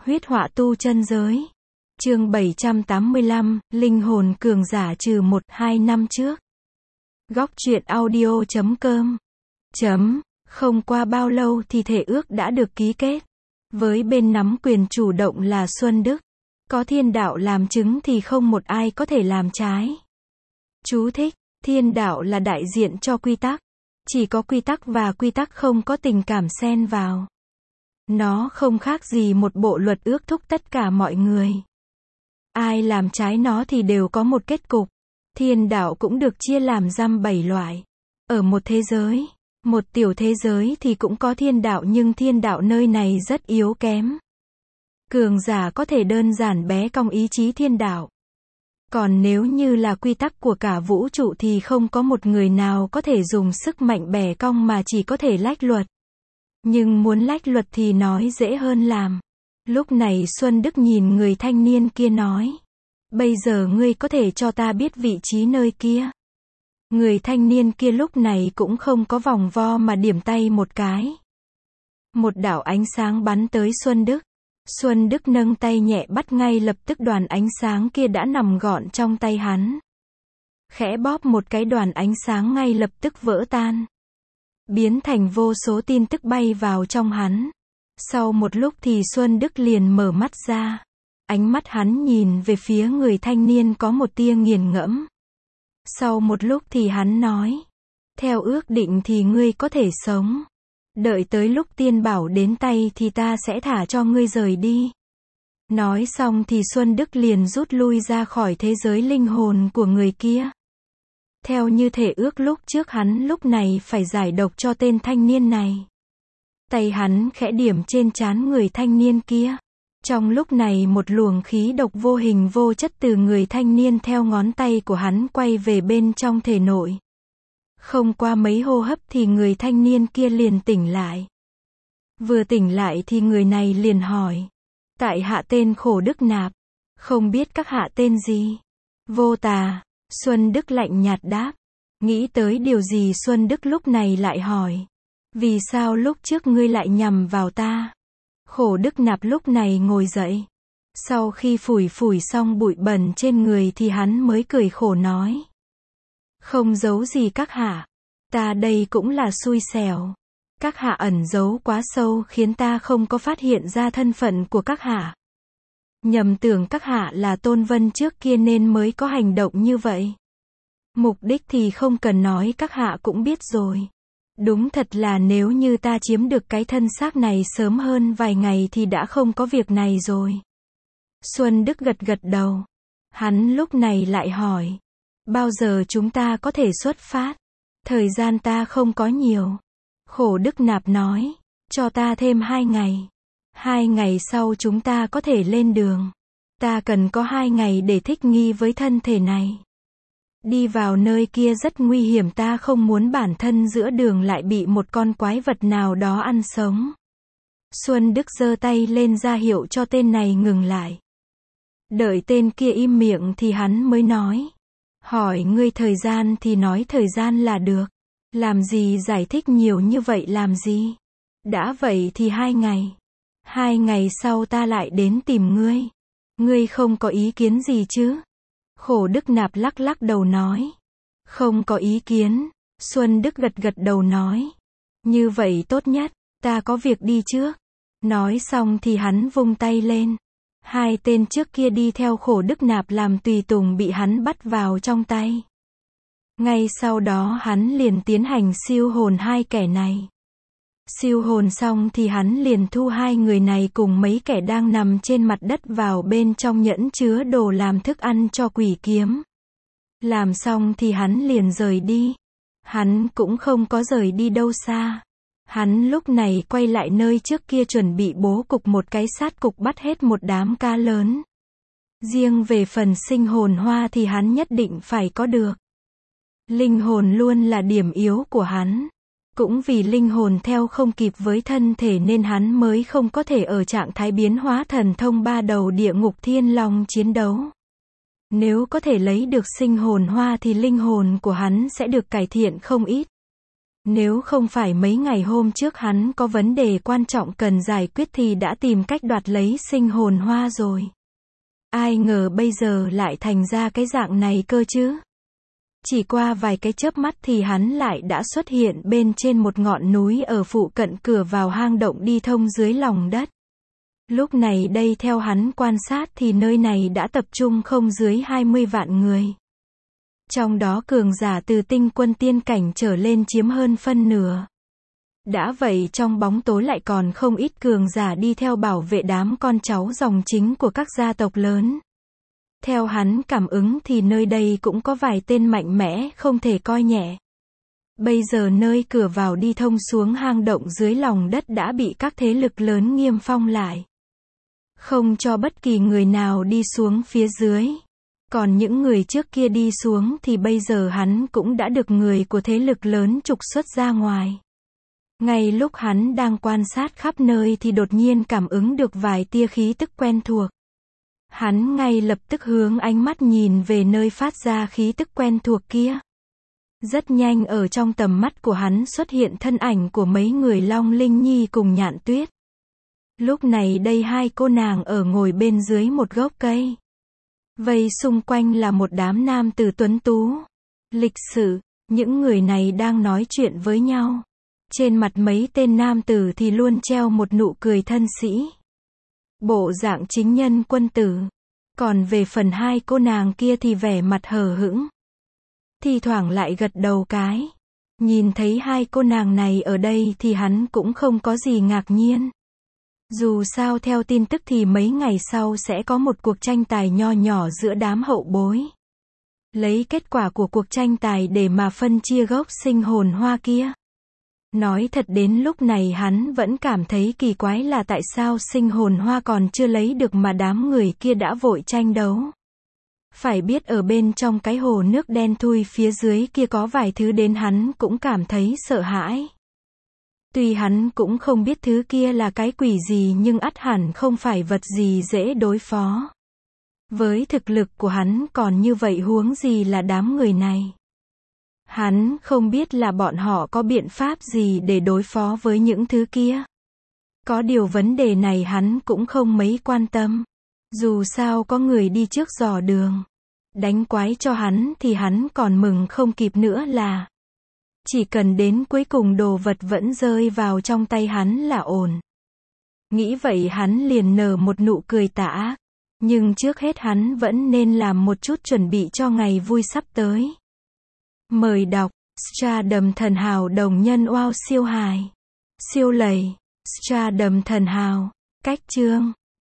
Huyết họa tu chân giới. Chương 785, Linh hồn cường giả trừ 1-2 năm trước. Góc truyện audio.com. Không qua bao lâu thì thể ước đã được ký kết. Với bên nắm quyền chủ động là Xuân Đức. Có thiên đạo làm chứng thì không một ai có thể làm trái. Chú thích: thiên đạo là đại diện cho quy tắc. Chỉ có quy tắc và quy tắc không có tình cảm xen vào. Nó không khác gì một bộ luật ước thúc tất cả mọi người. Ai làm trái nó thì đều có một kết cục. Thiên đạo cũng được chia làm giam 7 loại. Ở một thế giới, một tiểu thế giới thì cũng có thiên đạo, nhưng thiên đạo nơi này rất yếu kém. Cường giả có thể đơn giản bẽ cong ý chí thiên đạo. Còn nếu như là quy tắc của cả vũ trụ thì không có một người nào có thể dùng sức mạnh bẻ cong mà chỉ có thể lách luật. Nhưng muốn lách luật thì nói dễ hơn làm. Lúc này Xuân Đức nhìn người thanh niên kia nói: bây giờ ngươi có thể cho ta biết vị trí nơi kia. Người thanh niên kia lúc này cũng không có vòng vo mà điểm tay một cái. Một đạo ánh sáng bắn tới Xuân Đức. Xuân Đức nâng tay nhẹ bắt, ngay lập tức đoàn ánh sáng kia đã nằm gọn trong tay hắn. Khẽ bóp một cái, đoàn ánh sáng ngay lập tức vỡ tan. Biến thành vô số tin tức bay vào trong hắn. Sau một lúc thì Xuân Đức liền mở mắt ra. Ánh mắt hắn nhìn về phía người thanh niên có một tia nghiền ngẫm. Sau một lúc thì hắn nói: theo ước định thì ngươi có thể sống. Đợi tới lúc tiên bảo đến tay thì ta sẽ thả cho ngươi rời đi. Nói xong thì Xuân Đức liền rút lui ra khỏi thế giới linh hồn của người kia. Theo như thể ước lúc trước, hắn lúc này phải giải độc cho tên thanh niên này. Tay hắn khẽ điểm trên trán người thanh niên kia. Trong lúc này một luồng khí độc vô hình vô chất từ người thanh niên theo ngón tay của hắn quay về bên trong thể nội. Không qua mấy hô hấp thì người thanh niên kia liền tỉnh lại. Vừa tỉnh lại thì người này liền hỏi: tại hạ tên Khổ Đức Nạp. Không biết các hạ tên gì? Vô Tà. Xuân Đức lạnh nhạt đáp. Nghĩ tới điều gì Xuân Đức lúc này lại hỏi: vì sao lúc trước ngươi lại nhằm vào ta? Khổ Đức Nạp lúc này ngồi dậy. Sau khi phủi xong bụi bẩn trên người thì hắn mới cười khổ nói: không giấu gì các hạ. Ta đây cũng là xui xẻo. Các hạ ẩn giấu quá sâu khiến ta không có phát hiện ra thân phận của các hạ. Nhầm tưởng các hạ là Tôn Vân trước kia nên mới có hành động như vậy. Mục đích thì không cần nói, các hạ cũng biết rồi. Đúng thật là nếu như ta chiếm được cái thân xác này sớm hơn vài ngày thì đã không có việc này rồi. Xuân Đức gật gật đầu. Hắn lúc này lại hỏi: bao giờ chúng ta có thể xuất phát? Thời gian ta không có nhiều. Khổ Đức Nạp nói: cho ta thêm 2 ngày. 2 ngày sau chúng ta có thể lên đường. Ta cần có 2 ngày để thích nghi với thân thể này. Đi vào nơi kia rất nguy hiểm, ta không muốn bản thân giữa đường lại bị một con quái vật nào đó ăn sống. Xuân Đức giơ tay lên ra hiệu cho tên này ngừng lại. Đợi tên kia im miệng thì hắn mới nói: hỏi ngươi thời gian thì nói thời gian là được. Làm gì giải thích nhiều như vậy làm gì? Đã vậy thì 2 ngày. 2 ngày sau ta lại đến tìm ngươi. Ngươi không có ý kiến gì chứ? Khổ Đức Nạp lắc lắc đầu nói: không có ý kiến. Xuân Đức gật gật đầu nói: như vậy tốt nhất, ta có việc đi trước. Nói xong thì hắn vung tay lên. 2 tên trước kia đi theo Khổ Đức Nạp làm tùy tùng bị hắn bắt vào trong tay. Ngay sau đó hắn liền tiến hành siêu hồn 2 kẻ này. Siêu hồn xong thì hắn liền thu 2 người này cùng mấy kẻ đang nằm trên mặt đất vào bên trong nhẫn chứa đồ làm thức ăn cho quỷ kiếm. Làm xong thì hắn liền rời đi. Hắn cũng không có rời đi đâu xa. Hắn lúc này quay lại nơi trước kia chuẩn bị bố cục một cái sát cục bắt hết một đám cá lớn. Riêng về phần sinh hồn hoa thì hắn nhất định phải có được. Linh hồn luôn là điểm yếu của hắn. Cũng vì linh hồn theo không kịp với thân thể nên hắn mới không có thể ở trạng thái biến hóa thần thông 3 đầu địa ngục thiên long chiến đấu. Nếu có thể lấy được sinh hồn hoa thì linh hồn của hắn sẽ được cải thiện không ít. Nếu không phải mấy ngày hôm trước hắn có vấn đề quan trọng cần giải quyết thì đã tìm cách đoạt lấy sinh hồn hoa rồi. Ai ngờ bây giờ lại thành ra cái dạng này cơ chứ. Chỉ qua vài cái chớp mắt thì hắn lại đã xuất hiện bên trên một ngọn núi ở phụ cận cửa vào hang động đi thông dưới lòng đất. Lúc này đây theo hắn quan sát thì nơi này đã tập trung không dưới 20 vạn người. Trong đó cường giả từ tinh quân tiên cảnh trở lên chiếm hơn phân nửa. Đã vậy trong bóng tối lại còn không ít cường giả đi theo bảo vệ đám con cháu dòng chính của các gia tộc lớn. Theo hắn cảm ứng thì nơi đây cũng có vài tên mạnh mẽ không thể coi nhẹ. Bây giờ nơi cửa vào đi thông xuống hang động dưới lòng đất đã bị các thế lực lớn nghiêm phong lại. Không cho bất kỳ người nào đi xuống phía dưới. Còn những người trước kia đi xuống thì bây giờ hắn cũng đã được người của thế lực lớn trục xuất ra ngoài. Ngay lúc hắn đang quan sát khắp nơi thì đột nhiên cảm ứng được vài tia khí tức quen thuộc. Hắn ngay lập tức hướng ánh mắt nhìn về nơi phát ra khí tức quen thuộc kia. Rất nhanh ở trong tầm mắt của hắn xuất hiện thân ảnh của mấy người Long Linh Nhi cùng Nhạn Tuyết. Lúc này đây hai cô nàng ở ngồi bên dưới một gốc cây. Vây xung quanh là một đám nam tử tuấn tú. Lịch sự, những người này đang nói chuyện với nhau. Trên mặt mấy tên nam tử thì luôn treo một nụ cười thân sĩ. Bộ dạng chính nhân quân tử. Còn về phần hai cô nàng kia thì vẻ mặt hờ hững. Thì thoảng lại gật đầu cái. Nhìn thấy hai cô nàng này ở đây thì hắn cũng không có gì ngạc nhiên. Dù sao theo tin tức thì mấy ngày sau sẽ có một cuộc tranh tài nho nhỏ giữa đám hậu bối. Lấy kết quả của cuộc tranh tài để mà phân chia gốc sinh hồn hoa kia. Nói thật đến lúc này hắn vẫn cảm thấy kỳ quái là tại sao sinh hồn hoa còn chưa lấy được mà đám người kia đã vội tranh đấu. Phải biết ở bên trong cái hồ nước đen thui phía dưới kia có vài thứ đến hắn cũng cảm thấy sợ hãi. Tuy hắn cũng không biết thứ kia là cái quỷ gì nhưng ắt hẳn không phải vật gì dễ đối phó. Với thực lực của hắn còn như vậy huống gì là đám người này. Hắn không biết là bọn họ có biện pháp gì để đối phó với những thứ kia. Có điều vấn đề này hắn cũng không mấy quan tâm. Dù sao có người đi trước dò đường. Đánh quái cho hắn thì hắn còn mừng không kịp nữa là. Chỉ cần đến cuối cùng đồ vật vẫn rơi vào trong tay hắn là ổn. Nghĩ vậy hắn liền nở một nụ cười tà ác. Nhưng trước hết hắn vẫn nên làm một chút chuẩn bị cho ngày vui sắp tới. Mời đọc, Stardom thần hào đồng nhân wow siêu hài. Siêu lầy, Stardom thần hào. Cách chương